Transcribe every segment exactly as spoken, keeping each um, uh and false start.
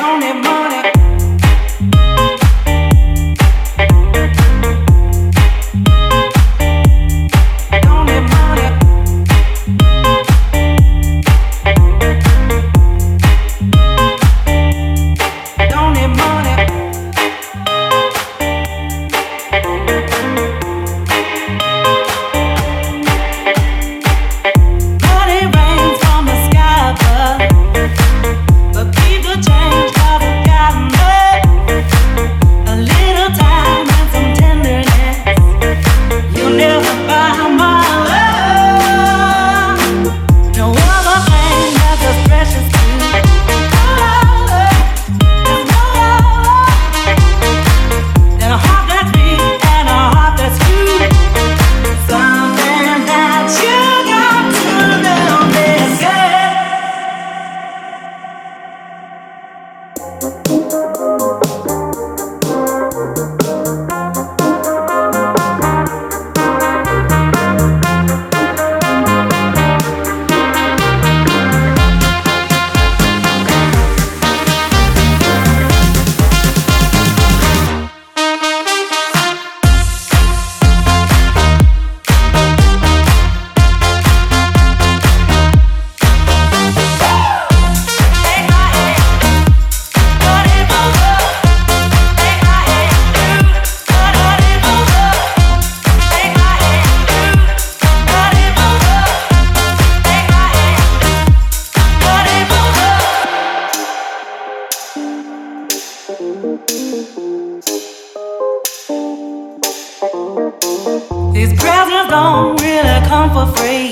These presents don't really come for free.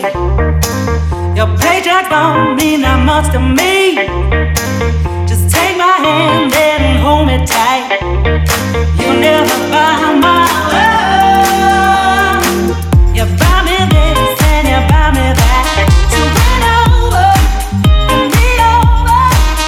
Your paycheck don't mean that much to me. Just take my hand and hold me tight. You'll never buy my love. You buy me this and you buy me that. So win over, win me over.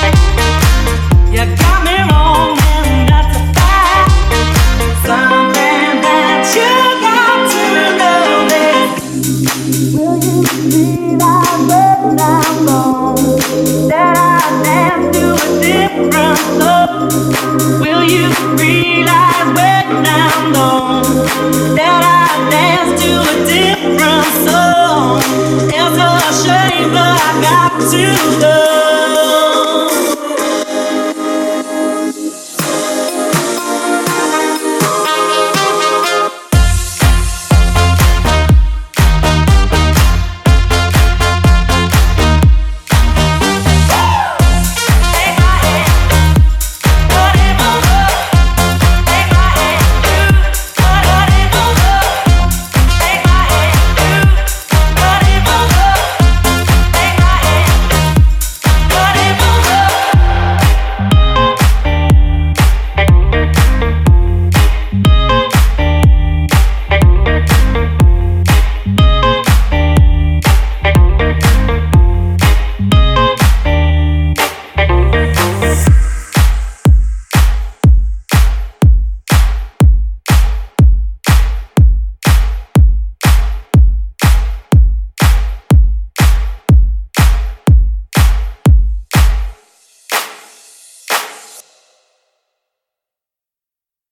You got me wrong and that's a fact. Something that you got to know is, will you realize when I'm gone that I dance to a different love? Will you realize when I'm gone that I dance to a different song? It's a shame, but I got to